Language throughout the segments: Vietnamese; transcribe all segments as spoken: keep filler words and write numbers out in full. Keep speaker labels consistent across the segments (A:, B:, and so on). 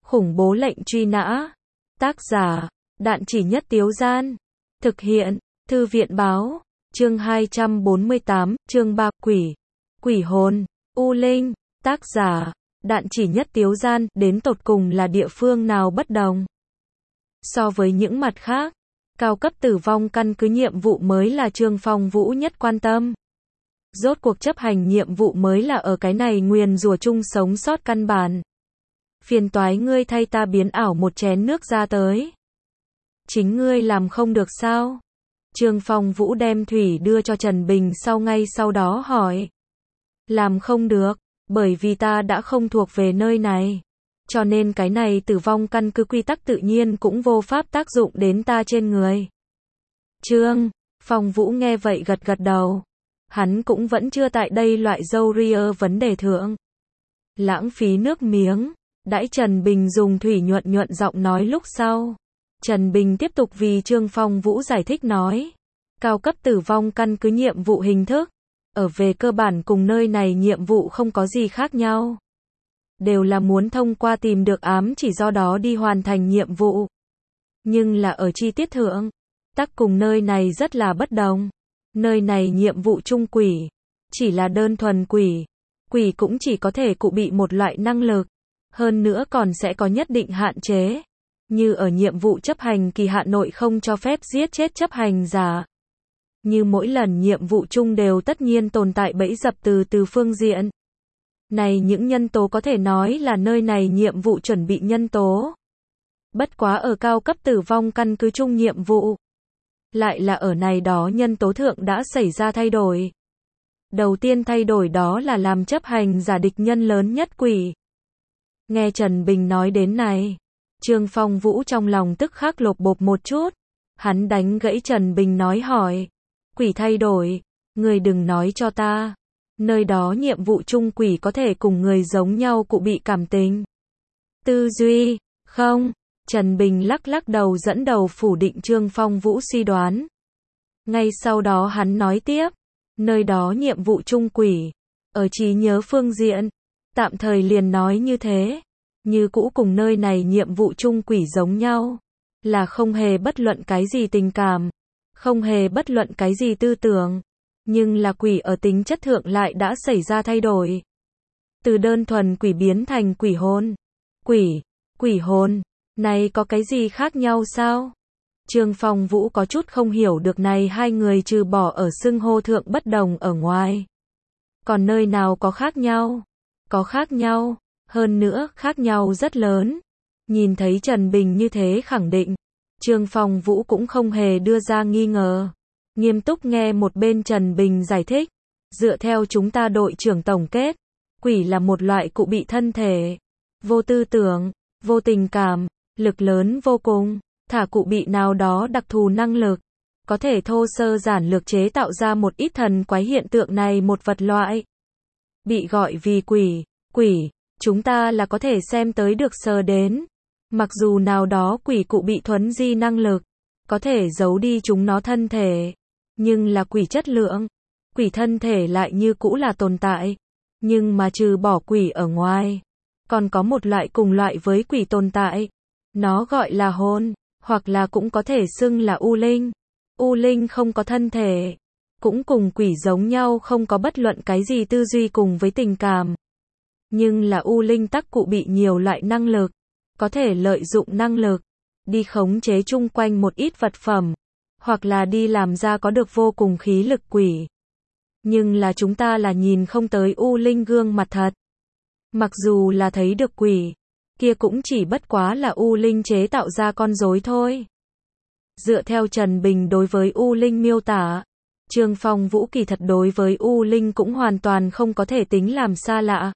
A: Khủng bố lệnh truy nã. Tác giả, Đạn Chỉ Nhất Tiếu Gian. Thực hiện, Thư viện báo. Chương hai trăm bốn mươi tám, chương ba, Quỷ. Quỷ hồn, U Linh. Tác giả, Đạn Chỉ Nhất Tiếu Gian. Đến tột cùng là địa phương nào bất đồng? So với những mặt khác, cao cấp tử vong căn cứ nhiệm vụ mới là Trương Phong Vũ nhất quan tâm. Rốt cuộc chấp hành nhiệm vụ mới là ở cái này nguyền rủa chung sống sót căn bản. Phiền toái ngươi thay ta biến ảo một chén nước ra tới. Chính ngươi làm không được sao? Trương Phong Vũ đem thủy đưa cho Trần Bình sau ngay sau đó hỏi. Làm không được, bởi vì ta đã không thuộc về nơi này. Cho nên cái này tử vong căn cứ quy tắc tự nhiên cũng vô pháp tác dụng đến ta trên người. Trương Phong Vũ nghe vậy gật gật đầu. Hắn cũng vẫn chưa tại đây loại dâu ria vấn đề thượng. Lãng phí nước miếng. Đãi Trần Bình dùng thủy nhuận nhuận giọng nói lúc sau. Trần Bình tiếp tục vì Trương Phong Vũ giải thích nói. Cao cấp tử vong căn cứ nhiệm vụ hình thức. Ở về cơ bản cùng nơi này nhiệm vụ không có gì khác nhau. Đều là muốn thông qua tìm được ám chỉ do đó đi hoàn thành nhiệm vụ. Nhưng là ở chi tiết thượng. Tắc cùng nơi này rất là bất đồng. Nơi này nhiệm vụ chung quỷ. Chỉ là đơn thuần quỷ. Quỷ cũng chỉ có thể cụ bị một loại năng lực. Hơn nữa còn sẽ có nhất định hạn chế. Như ở nhiệm vụ chấp hành kỳ hạn nội không cho phép giết chết chấp hành giả. Như mỗi lần nhiệm vụ chung đều tất nhiên tồn tại bẫy dập từ từ phương diện. Này những nhân tố có thể nói là nơi này nhiệm vụ chuẩn bị nhân tố. Bất quá ở cao cấp tử vong căn cứ chung nhiệm vụ. Lại là ở này đó nhân tố thượng đã xảy ra thay đổi. Đầu tiên thay đổi đó là làm chấp hành giả địch nhân lớn nhất quỷ. Nghe Trần Bình nói đến này, Trương Phong Vũ trong lòng tức khắc lột bột một chút. Hắn đánh gãy Trần Bình nói hỏi. Quỷ thay đổi, người đừng nói cho ta. Nơi đó nhiệm vụ chung quỷ có thể cùng người giống nhau cụ bị cảm tình. Tư duy, không. Trần Bình lắc lắc đầu dẫn đầu phủ định Trương Phong Vũ suy đoán. Ngay sau đó hắn nói tiếp. Nơi đó nhiệm vụ chung quỷ. Ở trí nhớ phương diện. Tạm thời liền nói như thế. Như cũ cùng nơi này nhiệm vụ chung quỷ giống nhau. Là không hề bất luận cái gì tình cảm. Không hề bất luận cái gì tư tưởng. Nhưng là quỷ ở tính chất thượng lại đã xảy ra thay đổi. Từ đơn thuần quỷ biến thành quỷ hồn. Quỷ, quỷ hồn. Này có cái gì khác nhau sao? Trương Phong Vũ có chút không hiểu được này hai người trừ bỏ ở xưng hô thượng bất đồng ở ngoài. Còn nơi nào có khác nhau? Có khác nhau. Hơn nữa, khác nhau rất lớn. Nhìn thấy Trần Bình như thế khẳng định. Trương Phong Vũ cũng không hề đưa ra nghi ngờ. Nghiêm túc nghe một bên Trần Bình giải thích. Dựa theo chúng ta đội trưởng tổng kết. Quỷ là một loại cụ bị thân thể. Vô tư tưởng, vô tình cảm, lực lớn vô cùng. Thả cụ bị nào đó đặc thù năng lực. Có thể thô sơ giản lược chế tạo ra một ít thần quái hiện tượng này một vật loại. Bị gọi vì quỷ, quỷ. Chúng ta là có thể xem tới được sờ đến. Mặc dù nào đó quỷ cụ bị thuấn di năng lực. Có thể giấu đi chúng nó thân thể. Nhưng là quỷ chất lượng. Quỷ thân thể lại như cũ là tồn tại. Nhưng mà trừ bỏ quỷ ở ngoài. Còn có một loại cùng loại với quỷ tồn tại. Nó gọi là hồn. Hoặc là cũng có thể xưng là U Linh. U Linh không có thân thể. Cũng cùng quỷ giống nhau không có bất luận cái gì tư duy cùng với tình cảm. Nhưng là U Linh tắc cụ bị nhiều loại năng lực. Có thể lợi dụng năng lực. Đi khống chế chung quanh một ít vật phẩm. Hoặc là đi làm ra có được vô cùng khí lực quỷ. Nhưng là chúng ta là nhìn không tới U Linh gương mặt thật. Mặc dù là thấy được quỷ. Kia cũng chỉ bất quá là U Linh chế tạo ra con rối thôi. Dựa theo Trần Bình đối với U Linh miêu tả. Trương Phong Vũ kỳ thật đối với U Linh cũng hoàn toàn không có thể tính làm xa lạ.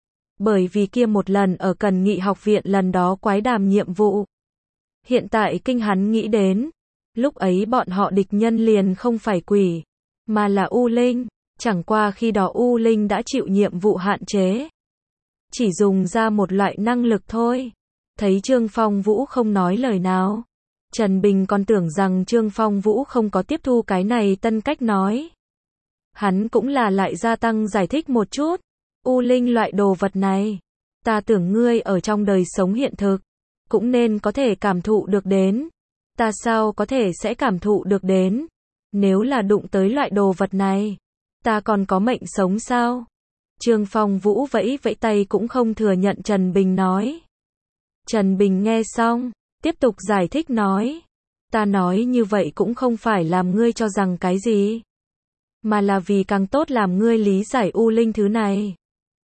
A: Bởi vì kia một lần ở Cần Nghị học viện lần đó quái đàm nhiệm vụ. Hiện tại kinh hắn nghĩ đến. Lúc ấy bọn họ địch nhân liền không phải quỷ. Mà là U Linh. Chẳng qua khi đó U Linh đã chịu nhiệm vụ hạn chế. Chỉ dùng ra một loại năng lực thôi. Thấy Trương Phong Vũ không nói lời nào. Trần Bình còn tưởng rằng Trương Phong Vũ không có tiếp thu cái này tân cách nói. Hắn cũng là lại gia tăng giải thích một chút. U Linh loại đồ vật này. Ta tưởng ngươi ở trong đời sống hiện thực, cũng nên có thể cảm thụ được đến. Ta sao có thể sẽ cảm thụ được đến? Nếu là đụng tới loại đồ vật này, ta còn có mệnh sống sao? Trương Phong Vũ vẫy vẫy tay cũng không thừa nhận Trần Bình nói. Trần Bình nghe xong, tiếp tục giải thích nói. Ta nói như vậy cũng không phải làm ngươi cho rằng cái gì, mà là vì càng tốt làm ngươi lý giải U Linh thứ này.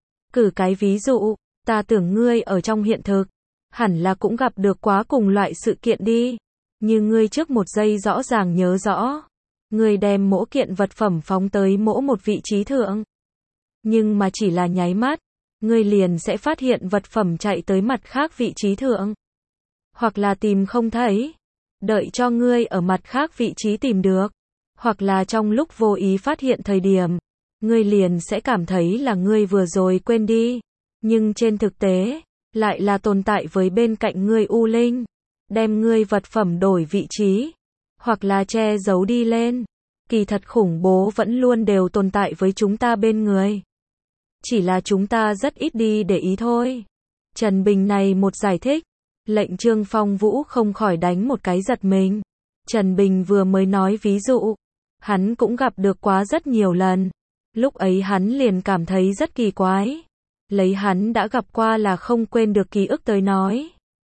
A: Cử cái ví dụ, ta tưởng ngươi ở trong hiện thực, hẳn là cũng gặp được quá cùng loại sự kiện đi. Như ngươi trước một giây rõ ràng nhớ rõ, ngươi đem mỗi kiện vật phẩm phóng tới mỗi một vị trí thượng. Nhưng mà chỉ là nháy mắt, ngươi liền sẽ phát hiện vật phẩm chạy tới mặt khác vị trí thượng. Hoặc là tìm không thấy, đợi cho ngươi ở mặt khác vị trí tìm được. Hoặc là trong lúc vô ý phát hiện thời điểm, ngươi liền sẽ cảm thấy là ngươi vừa rồi quên đi. Nhưng trên thực tế, lại là tồn tại với bên cạnh ngươi U Linh, đem ngươi vật phẩm đổi vị trí, hoặc là che giấu đi lên. Kỳ thật khủng bố vẫn luôn đều tồn tại với chúng ta bên người. Chỉ là chúng ta rất ít đi để ý thôi. Trần Bình này một giải thích, lệnh Trương Phong Vũ không khỏi đánh một cái giật mình. Trần Bình vừa mới nói ví dụ, hắn cũng gặp được quá rất nhiều lần. Lúc ấy hắn liền cảm thấy rất kỳ quái. Lấy hắn đã gặp qua là không quên được ký ức tới nói,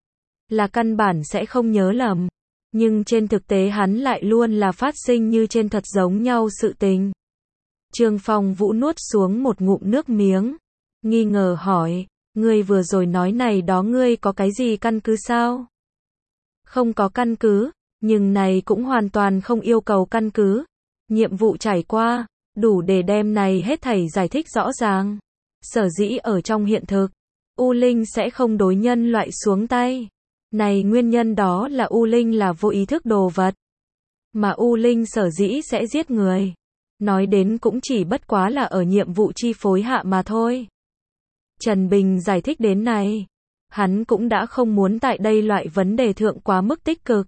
A: là căn bản sẽ không nhớ lầm. Nhưng trên thực tế hắn lại luôn là phát sinh như trên thật giống nhau sự tình. Trương Phong Vũ nuốt xuống một ngụm nước miếng, nghi ngờ hỏi, ngươi vừa rồi nói này đó ngươi có cái gì căn cứ sao? Không có căn cứ, nhưng này cũng hoàn toàn không yêu cầu căn cứ. Nhiệm vụ trải qua, đủ để đem này hết thảy giải thích rõ ràng. Sở dĩ ở trong hiện thực, U Linh sẽ không đối nhân loại xuống tay. Này nguyên nhân đó là U Linh là vô ý thức đồ vật. Mà U Linh sở dĩ sẽ giết người. Nói đến cũng chỉ bất quá là ở nhiệm vụ chi phối hạ mà thôi. Trần Bình giải thích đến này. Hắn cũng đã không muốn tại đây loại vấn đề thượng quá mức tích cực.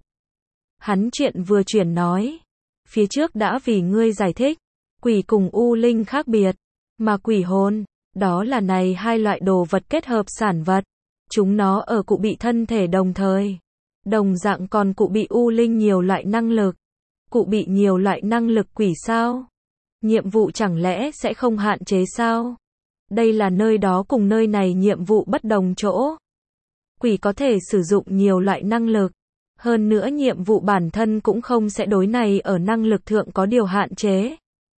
A: Hắn chuyện vừa chuyển nói. Phía trước đã vì ngươi giải thích. Quỷ cùng U Linh khác biệt. Mà quỷ hồn, đó là này hai loại đồ vật kết hợp sản vật. Chúng nó ở cụ bị thân thể đồng thời. Đồng dạng còn cụ bị U Linh nhiều loại năng lực. Cụ bị nhiều loại năng lực quỷ sao? Nhiệm vụ chẳng lẽ sẽ không hạn chế sao? Đây là nơi đó cùng nơi này nhiệm vụ bất đồng chỗ. Quỷ có thể sử dụng nhiều loại năng lực. Hơn nữa nhiệm vụ bản thân cũng không sẽ đối này ở năng lực thượng có điều hạn chế.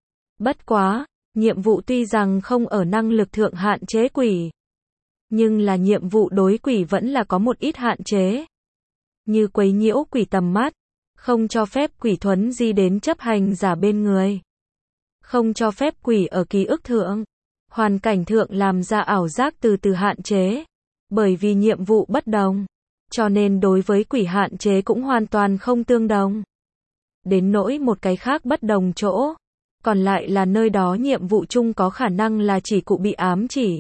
A: Bất quá, nhiệm vụ tuy rằng không ở năng lực thượng hạn chế quỷ, nhưng là nhiệm vụ đối quỷ vẫn là có một ít hạn chế. Như quấy nhiễu quỷ tầm mắt, không cho phép quỷ thuấn di đến chấp hành giả bên người. Không cho phép quỷ ở ký ức thượng, hoàn cảnh thượng làm ra ảo giác từ từ hạn chế. Bởi vì nhiệm vụ bất đồng, cho nên đối với quỷ hạn chế cũng hoàn toàn không tương đồng. Đến nỗi một cái khác bất đồng chỗ, còn lại là nơi đó nhiệm vụ chung có khả năng là chỉ cụ bị ám chỉ,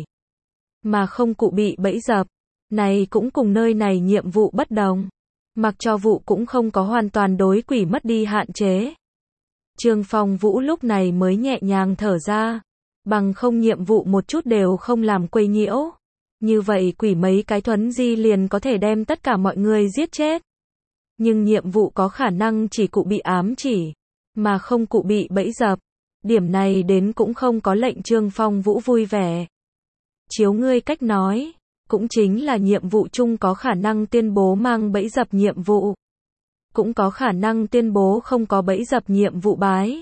A: mà không cụ bị bẫy dập. Này cũng cùng nơi này nhiệm vụ bất đồng. Mặc cho vụ cũng không có hoàn toàn đối quỷ mất đi hạn chế. Trương Phong Vũ lúc này mới nhẹ nhàng thở ra. Bằng không nhiệm vụ một chút đều không làm quấy nhiễu. Như vậy quỷ mấy cái thuấn di liền có thể đem tất cả mọi người giết chết. Nhưng nhiệm vụ có khả năng chỉ cụ bị ám chỉ, mà không cụ bị bẫy dập. Điểm này đến cũng không có lệnh Trương Phong Vũ vui vẻ. Chiếu ngươi cách nói, cũng chính là nhiệm vụ chung có khả năng tuyên bố mang bẫy dập nhiệm vụ. Cũng có khả năng tuyên bố không có bẫy dập nhiệm vụ bái.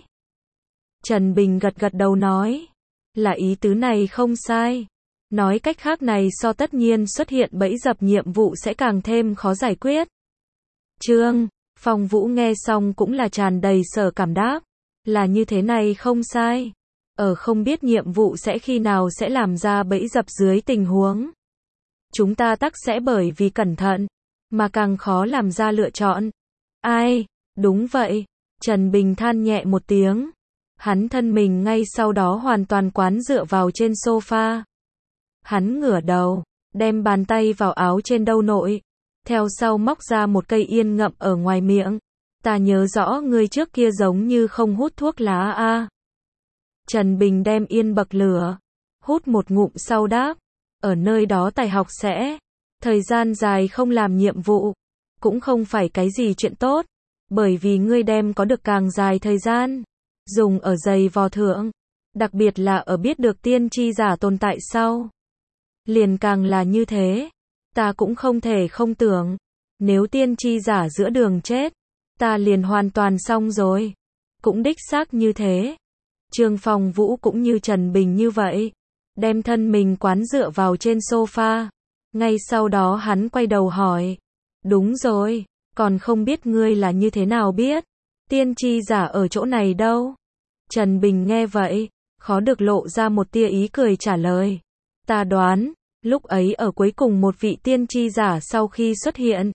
A: Trần Bình gật gật đầu nói, là ý tứ này không sai. Nói cách khác này so tất nhiên xuất hiện bẫy dập nhiệm vụ sẽ càng thêm khó giải quyết. Trương Phong Vũ nghe xong cũng là tràn đầy sở cảm đáp. Là như thế này không sai. Ở không biết nhiệm vụ sẽ khi nào sẽ làm ra bẫy dập dưới tình huống, chúng ta tắc sẽ bởi vì cẩn thận, mà càng khó làm ra lựa chọn. Ai, đúng vậy. Trần Bình than nhẹ một tiếng. Hắn thân mình ngay sau đó hoàn toàn quán dựa vào trên sofa. Hắn ngửa đầu, đem bàn tay vào áo trên đâu nội. Theo sau móc ra một cây yên ngậm ở ngoài miệng. Ta nhớ rõ ngươi trước kia giống như không hút thuốc lá a. Trần Bình đem yên bậc lửa, hút một ngụm sau đáp. Ở nơi đó tài học sẽ thời gian dài không làm nhiệm vụ, cũng không phải cái gì chuyện tốt, bởi vì ngươi đem có được càng dài thời gian, dùng ở giày vò thượng, đặc biệt là ở biết được tiên tri giả tồn tại sau. Liền càng là như thế, ta cũng không thể không tưởng, nếu tiên tri giả giữa đường chết, ta liền hoàn toàn xong rồi. Cũng đích xác như thế. Trương Phong Vũ cũng như Trần Bình như vậy, đem thân mình quán dựa vào trên sofa. Ngay sau đó hắn quay đầu hỏi, đúng rồi, còn không biết ngươi là như thế nào biết, tiên tri giả ở chỗ này đâu? Trần Bình nghe vậy, khó được lộ ra một tia ý cười trả lời, ta đoán, lúc ấy ở cuối cùng một vị tiên tri giả sau khi xuất hiện,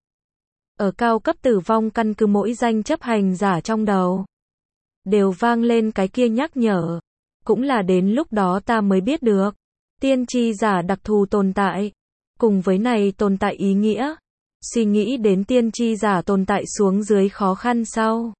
A: ở cao cấp tử vong căn cứ mỗi danh chấp hành giả trong đầu, đều vang lên cái kia nhắc nhở, cũng là đến lúc đó ta mới biết được, tiên tri giả đặc thù tồn tại, cùng với này tồn tại ý nghĩa, suy nghĩ đến tiên tri giả tồn tại xuống dưới khó khăn sau.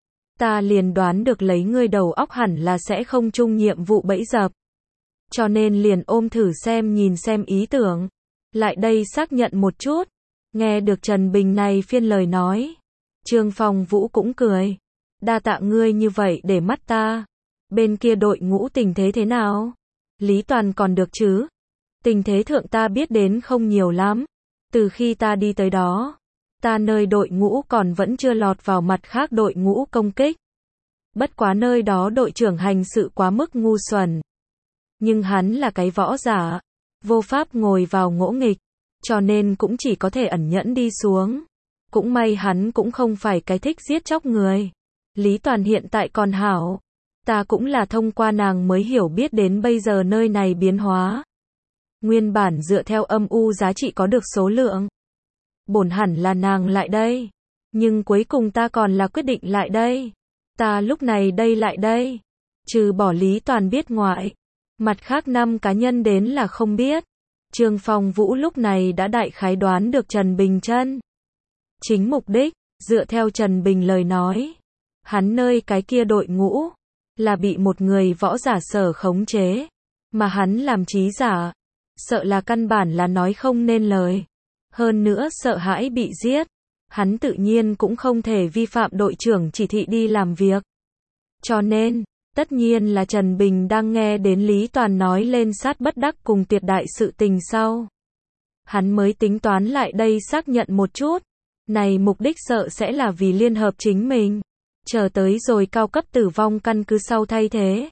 A: Ta liền đoán được lấy ngươi đầu óc hẳn là sẽ không chung nhiệm vụ bẫy dập. Cho nên liền ôm thử xem nhìn xem ý tưởng. Lại đây xác nhận một chút. Nghe được Trần Bình này phiên lời nói. Trương Phong Vũ cũng cười. Đa tạ ngươi như vậy để mắt ta. Bên kia đội ngũ tình thế thế nào? Lý Toàn còn được chứ? Tình thế thượng ta biết đến không nhiều lắm. Từ khi ta đi tới đó, ta nơi đội ngũ còn vẫn chưa lọt vào mặt khác đội ngũ công kích. Bất quá nơi đó đội trưởng hành sự quá mức ngu xuẩn. Nhưng hắn là cái võ giả, vô pháp ngồi vào ngỗ nghịch, cho nên cũng chỉ có thể ẩn nhẫn đi xuống. Cũng may hắn cũng không phải cái thích giết chóc người. Lý Toàn hiện tại còn hảo. Ta cũng là thông qua nàng mới hiểu biết đến bây giờ nơi này biến hóa. Nguyên bản dựa theo âm u giá trị có được số lượng. Bổn hẳn là nàng lại đây. Nhưng cuối cùng ta còn là quyết định lại đây. Ta lúc này đây lại đây. Trừ bỏ Lý Toàn biết ngoại. Mặt khác năm cá nhân đến là không biết. Trương Phong Vũ lúc này đã đại khái đoán được Trần Bình chân chính mục đích, dựa theo Trần Bình lời nói. Hắn nơi cái kia đội ngũ, là bị một người võ giả sở khống chế. Mà hắn làm trí giả, sợ là căn bản là nói không nên lời. Hơn nữa sợ hãi bị giết. Hắn tự nhiên cũng không thể vi phạm đội trưởng chỉ thị đi làm việc. Cho nên, tất nhiên là Trần Bình đang nghe đến Lý Toàn nói lên sát bất đắc cùng tuyệt đại sự tình sau. Hắn mới tính toán lại đây xác nhận một chút. Này mục đích sợ sẽ là vì liên hợp chính mình. Chờ tới rồi cao cấp tử vong căn cứ sau thay thế.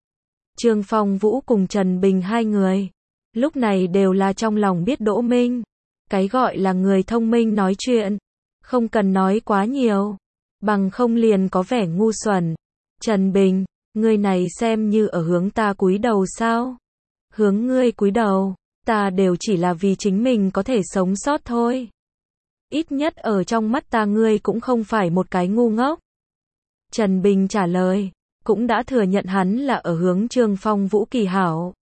A: Trương Phong Vũ cùng Trần Bình hai người. Lúc này đều là trong lòng biết Đỗ Minh. Cái gọi là người thông minh nói chuyện. Không cần nói quá nhiều. Bằng không liền có vẻ ngu xuẩn. Trần Bình, ngươi này xem như ở hướng ta cúi đầu sao? Hướng ngươi cúi đầu, ta đều chỉ là vì chính mình có thể sống sót thôi. Ít nhất ở trong mắt ta ngươi cũng không phải một cái ngu ngốc. Trần Bình trả lời, cũng đã thừa nhận hắn là ở hướng Trương Phong Vũ kỳ hảo.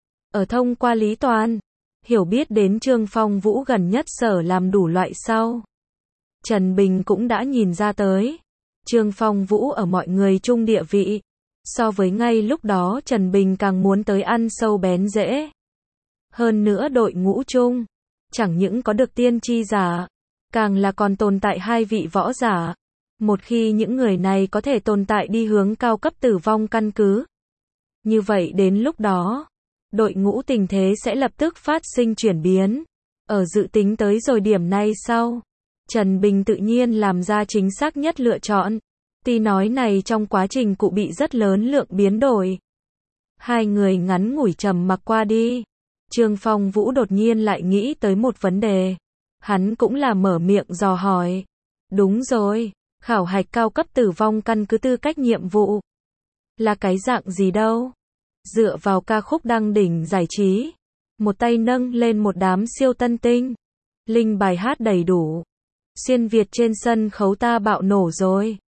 A: Ở thông qua Lý Toàn, hiểu biết đến Trương Phong Vũ gần nhất sở làm đủ loại sau. Trần Bình cũng đã nhìn ra tới. Trương Phong Vũ ở mọi người chung địa vị. So với ngay lúc đó Trần Bình càng muốn tới ăn sâu bén rễ. Hơn nữa đội ngũ chung, chẳng những có được tiên tri giả, càng là còn tồn tại hai vị võ giả. Một khi những người này có thể tồn tại đi hướng cao cấp tử vong căn cứ. Như vậy đến lúc đó, đội ngũ tình thế sẽ lập tức phát sinh chuyển biến. Ở dự tính tới rồi điểm này sau, Trần Bình tự nhiên làm ra chính xác nhất lựa chọn. Tuy nói này trong quá trình cụ bị rất lớn lượng biến đổi. Hai người ngắn ngủi trầm mặc qua đi. Trương Phong Vũ đột nhiên lại nghĩ tới một vấn đề. Hắn cũng là mở miệng dò hỏi. Đúng rồi, khảo hạch cao cấp tử vong căn cứ tư cách nhiệm vụ. Là cái dạng gì đâu? Dựa vào ca khúc đăng đỉnh giải trí. Một tay nâng lên một đám siêu tân tinh. Linh bài hát đầy đủ. Xuyên Việt trên sân khấu ta bạo nổ rồi.